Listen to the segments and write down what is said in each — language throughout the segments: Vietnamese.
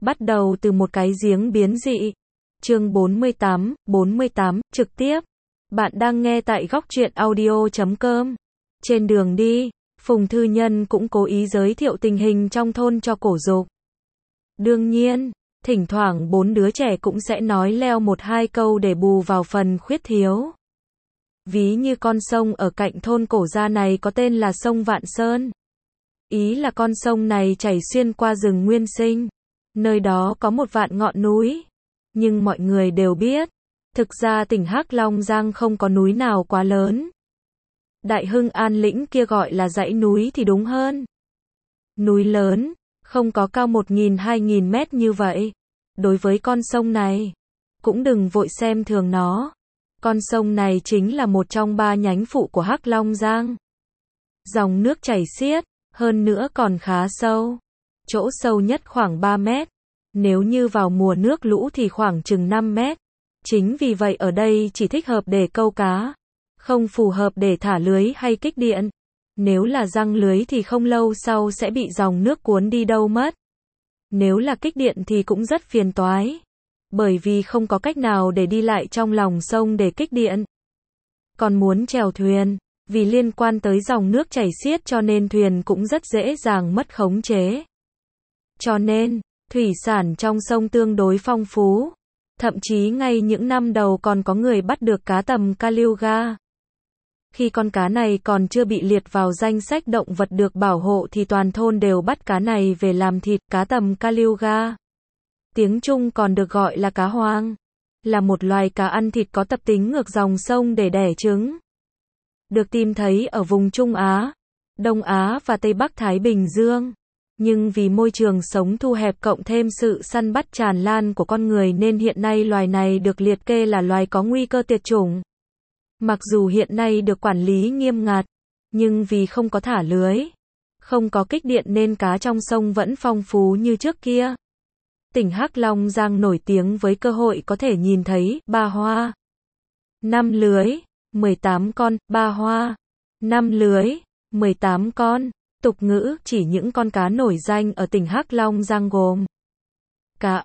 Bắt đầu từ một cái giếng biến dị. Chương 48, trực tiếp. Bạn đang nghe tại góc truyện audio.com. Trên đường đi, Phùng Thư Nhân cũng cố ý giới thiệu tình hình trong thôn cho Cổ Dục. Đương nhiên, thỉnh thoảng bốn đứa trẻ cũng sẽ nói leo một hai câu để bù vào phần khuyết thiếu. Ví như con sông ở cạnh thôn Cổ Gia này có tên là sông Vạn Sơn. Ý là con sông này chảy xuyên qua rừng nguyên sinh. Nơi đó có một vạn ngọn núi. Nhưng mọi người đều biết, thực ra tỉnh Hắc Long Giang không có núi nào quá lớn. Đại Hưng An lĩnh kia gọi là dãy núi thì đúng hơn. Núi lớn, không có cao 1.000-2.000 mét như vậy. Đối với con sông này, cũng đừng vội xem thường nó. Con sông này chính là một trong ba nhánh phụ của Hắc Long Giang. Dòng nước chảy xiết, hơn nữa còn khá sâu. Chỗ sâu nhất khoảng 3 mét. Nếu như vào mùa nước lũ thì khoảng chừng 5 mét. Chính vì vậy ở đây chỉ thích hợp để câu cá. Không phù hợp để thả lưới hay kích điện. Nếu là giăng lưới thì không lâu sau sẽ bị dòng nước cuốn đi đâu mất. Nếu là kích điện thì cũng rất phiền toái. Bởi vì không có cách nào để đi lại trong lòng sông để kích điện. Còn muốn chèo thuyền, vì liên quan tới dòng nước chảy xiết cho nên thuyền cũng rất dễ dàng mất khống chế. Cho nên, thủy sản trong sông tương đối phong phú. Thậm chí ngay những năm đầu còn có người bắt được cá tầm Kaluga. Khi con cá này còn chưa bị liệt vào danh sách động vật được bảo hộ thì toàn thôn đều bắt cá này về làm thịt. Cá tầm Kaluga, tiếng Trung còn được gọi là cá hoang, là một loài cá ăn thịt có tập tính ngược dòng sông để đẻ trứng. Được tìm thấy ở vùng Trung Á, Đông Á và Tây Bắc Thái Bình Dương. Nhưng vì môi trường sống thu hẹp cộng thêm sự săn bắt tràn lan của con người nên hiện nay loài này được liệt kê là loài có nguy cơ tuyệt chủng. Mặc dù hiện nay được quản lý nghiêm ngặt, nhưng vì không có thả lưới, không có kích điện nên cá trong sông vẫn phong phú như trước kia. Tỉnh Hắc Long Giang nổi tiếng với cơ hội có thể nhìn thấy 3 hoa, 5 lưới, 18 con, 3 hoa, 5 lưới, 18 con. Tục ngữ chỉ những con cá nổi danh ở tỉnh Hắc Long Giang gồm cá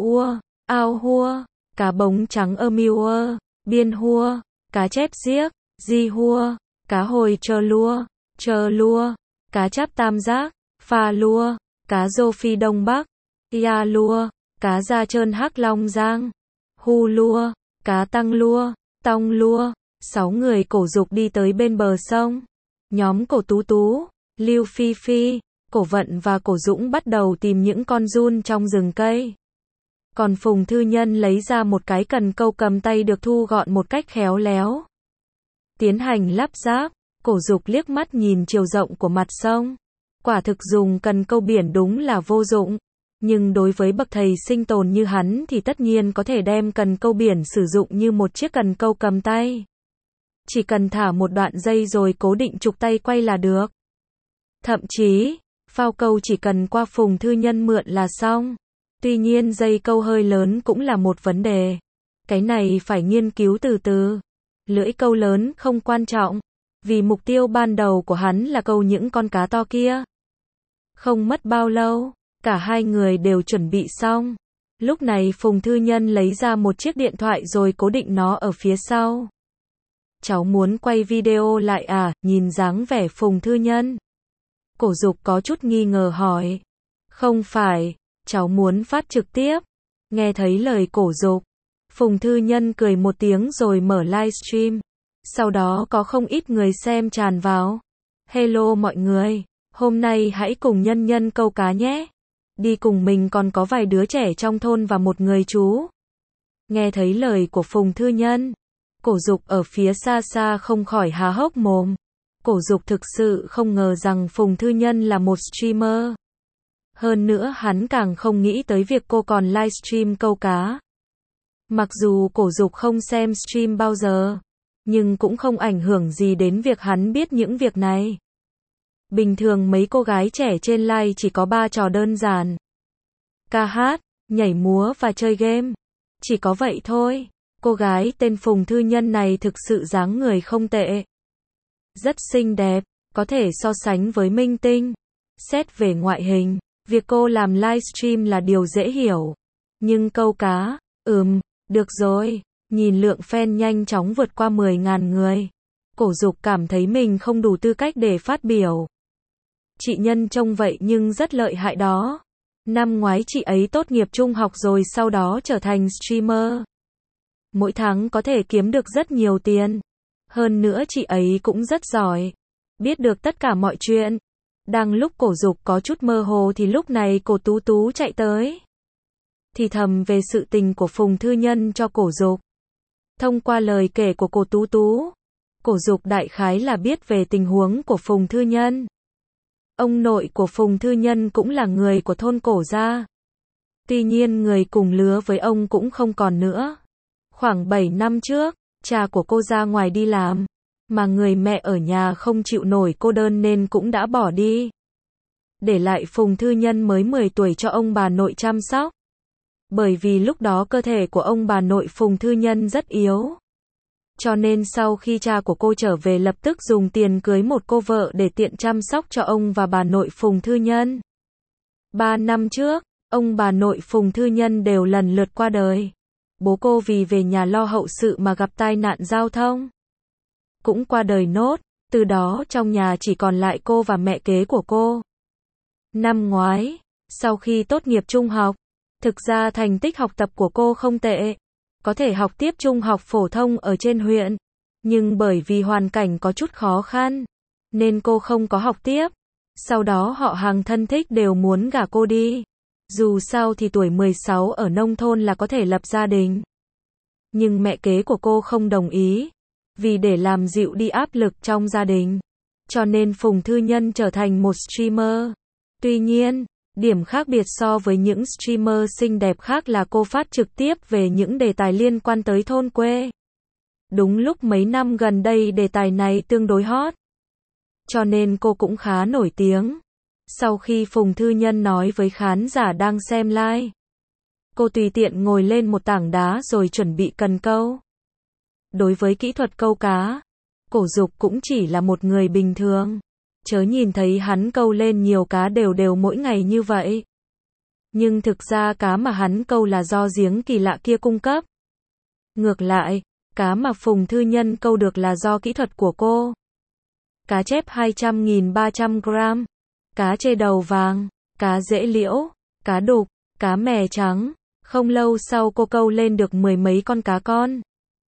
ao hua, cá bống trắng ơ biên hua, cá chép giếc, di hua, cá hồi trơ lua, cá cháp tam giác, pha lua, cá rô phi Đông Bắc, ia lua, cá da trơn Hắc Long Giang, hu lua, cá tăng lua, tong lua. 6 người Cổ Dục đi tới bên bờ sông. Nhóm Cổ Tú, Lưu Phi Phi, Cổ Vận và Cổ Dũng bắt đầu tìm những con giun trong rừng cây. Còn Phùng Thư Nhân lấy ra một cái cần câu cầm tay được thu gọn một cách khéo léo. Tiến hành lắp ráp, Cổ Dục liếc mắt nhìn chiều rộng của mặt sông. Quả thực dùng cần câu biển đúng là vô dụng. Nhưng đối với bậc thầy sinh tồn như hắn thì tất nhiên có thể đem cần câu biển sử dụng như một chiếc cần câu cầm tay. Chỉ cần thả một đoạn dây rồi cố định trục tay quay là được. Thậm chí, phao câu chỉ cần qua Phùng Thư Nhân mượn là xong. Tuy nhiên dây câu hơi lớn cũng là một vấn đề. Cái này phải nghiên cứu từ từ. Lưỡi câu lớn không quan trọng, vì mục tiêu ban đầu của hắn là câu những con cá to kia. Không mất bao lâu, cả hai người đều chuẩn bị xong. Lúc này Phùng Thư Nhân lấy ra một chiếc điện thoại rồi cố định nó ở phía sau. Cháu muốn quay video lại à? Nhìn dáng vẻ Phùng Thư Nhân, Cổ Dục có chút nghi ngờ hỏi. Không phải, cháu muốn phát trực tiếp. Nghe thấy lời Cổ Dục, Phùng Thư Nhân cười một tiếng rồi mở livestream. Sau đó có không ít người xem tràn vào. Hello mọi người, hôm nay hãy cùng Nhân câu cá nhé. Đi cùng mình còn có vài đứa trẻ trong thôn và một người chú. Nghe thấy lời của Phùng Thư Nhân, Cổ Dục ở phía xa xa không khỏi há hốc mồm. Cổ Dục thực sự không ngờ rằng Phùng Thư Nhân là một streamer. Hơn nữa hắn càng không nghĩ tới việc cô còn livestream câu cá. Mặc dù Cổ Dục không xem stream bao giờ, nhưng cũng không ảnh hưởng gì đến việc hắn biết những việc này. Bình thường mấy cô gái trẻ trên live chỉ có 3 trò đơn giản: ca hát, nhảy múa và chơi game. Chỉ có vậy thôi. Cô gái tên Phùng Thư Nhân này thực sự dáng người không tệ. Rất xinh đẹp, có thể so sánh với minh tinh. Xét về ngoại hình, Việc cô làm livestream là điều dễ hiểu. Nhưng câu cá, được rồi. Nhìn lượng fan nhanh chóng vượt qua 10.000 người. Cổ Dục cảm thấy mình không đủ tư cách để phát biểu. Chị Nhân trông vậy nhưng rất lợi hại đó. Năm ngoái chị ấy tốt nghiệp trung học rồi sau đó trở thành streamer. Mỗi tháng có thể kiếm được rất nhiều tiền. Hơn nữa chị ấy cũng rất giỏi. Biết được tất cả mọi chuyện. Đang lúc Cổ Dục có chút mơ hồ thì lúc này cô Tú Tú chạy tới. Thì thầm về sự tình của Phùng Thư Nhân cho Cổ Dục. Thông qua lời kể của cô Tú Tú, Cổ Dục đại khái là biết về tình huống của Phùng Thư Nhân. Ông nội của Phùng Thư Nhân cũng là người của thôn Cổ gia. Tuy nhiên người cùng lứa với ông cũng không còn nữa. Khoảng 7 năm trước, cha của cô ra ngoài đi làm, mà người mẹ ở nhà không chịu nổi cô đơn nên cũng đã bỏ đi. Để lại Phùng Thư Nhân mới 10 tuổi cho ông bà nội chăm sóc. Bởi vì lúc đó cơ thể của ông bà nội Phùng Thư Nhân rất yếu. Cho nên sau khi cha của cô trở về lập tức dùng tiền cưới một cô vợ để tiện chăm sóc cho ông và bà nội Phùng Thư Nhân. 3 năm trước, ông bà nội Phùng Thư Nhân đều lần lượt qua đời. Bố cô vì về nhà lo hậu sự mà gặp tai nạn giao thông. Cũng qua đời nốt, từ đó trong nhà chỉ còn lại cô và mẹ kế của cô. Năm ngoái, sau khi tốt nghiệp trung học, thực ra thành tích học tập của cô không tệ. Có thể học tiếp trung học phổ thông ở trên huyện. Nhưng bởi vì hoàn cảnh có chút khó khăn, nên cô không có học tiếp. Sau đó họ hàng thân thích đều muốn gả cô đi. Dù sao thì tuổi 16 ở nông thôn là có thể lập gia đình. Nhưng mẹ kế của cô không đồng ý. Vì để làm dịu đi áp lực trong gia đình. Cho nên Phùng Thư Nhân trở thành một streamer. Tuy nhiên, điểm khác biệt so với những streamer xinh đẹp khác là cô phát trực tiếp về những đề tài liên quan tới thôn quê. Đúng lúc mấy năm gần đây đề tài này tương đối hot. Cho nên cô cũng khá nổi tiếng. Sau khi Phùng Thư Nhân nói với khán giả đang xem live, cô tùy tiện ngồi lên một tảng đá rồi chuẩn bị cần câu. Đối với kỹ thuật câu cá, Cổ Dục cũng chỉ là một người bình thường. Chớ nhìn thấy hắn câu lên nhiều cá đều đều mỗi ngày như vậy. Nhưng thực ra cá mà hắn câu là do giếng kỳ lạ kia cung cấp. Ngược lại, cá mà Phùng Thư Nhân câu được là do kỹ thuật của cô. Cá chép 200.300 gram, cá chê đầu vàng, cá rễ liễu, cá đục, cá mè trắng. Không lâu sau cô câu lên được 10 mấy con cá con.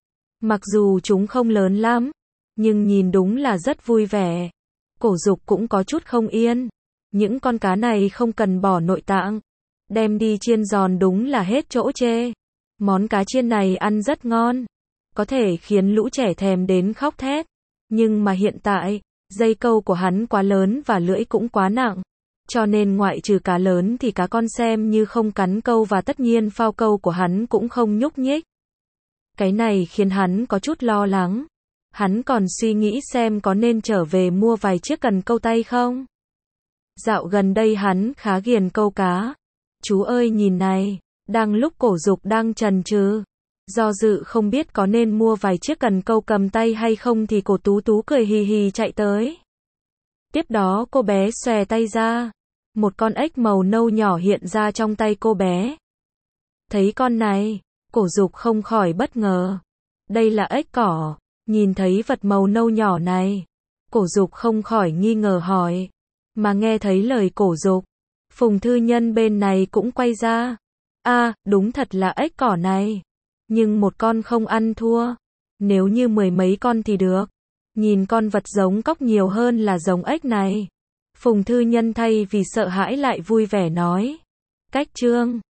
Mặc dù chúng không lớn lắm, nhưng nhìn đúng là rất vui vẻ. Cổ Dục cũng có chút không yên. Những con cá này không cần bỏ nội tạng. Đem đi chiên giòn đúng là hết chỗ chê. Món cá chiên này ăn rất ngon. Có thể khiến lũ trẻ thèm đến khóc thét. Nhưng mà hiện tại, dây câu của hắn quá lớn và lưỡi cũng quá nặng. Cho nên ngoại trừ cá lớn thì cá con xem như không cắn câu và tất nhiên phao câu của hắn cũng không nhúc nhích. Cái này khiến hắn có chút lo lắng. Hắn còn suy nghĩ xem có nên trở về mua vài chiếc cần câu tay không. Dạo gần đây hắn khá ghiền câu cá. Chú ơi nhìn này, đang lúc Cổ Dục đang chần chừ, do dự không biết có nên mua vài chiếc cần câu cầm tay hay không thì cô Tú Tú cười hì hì chạy tới. Tiếp đó cô bé xòe tay ra. Một con ếch màu nâu nhỏ hiện ra trong tay cô bé. Thấy con này, Cổ Dục không khỏi bất ngờ. Đây là ếch cỏ. Nhìn thấy vật màu nâu nhỏ này, Cổ Dục không khỏi nghi ngờ hỏi. Mà nghe thấy lời Cổ Dục, Phùng Thư Nhân bên này cũng quay ra. Đúng thật là ếch cỏ này. Nhưng một con không ăn thua. Nếu như 10 mấy con thì được. Nhìn con vật giống cóc nhiều hơn là giống ếch này. Phùng Thư Nhân thay vì sợ hãi lại vui vẻ nói. Cách chương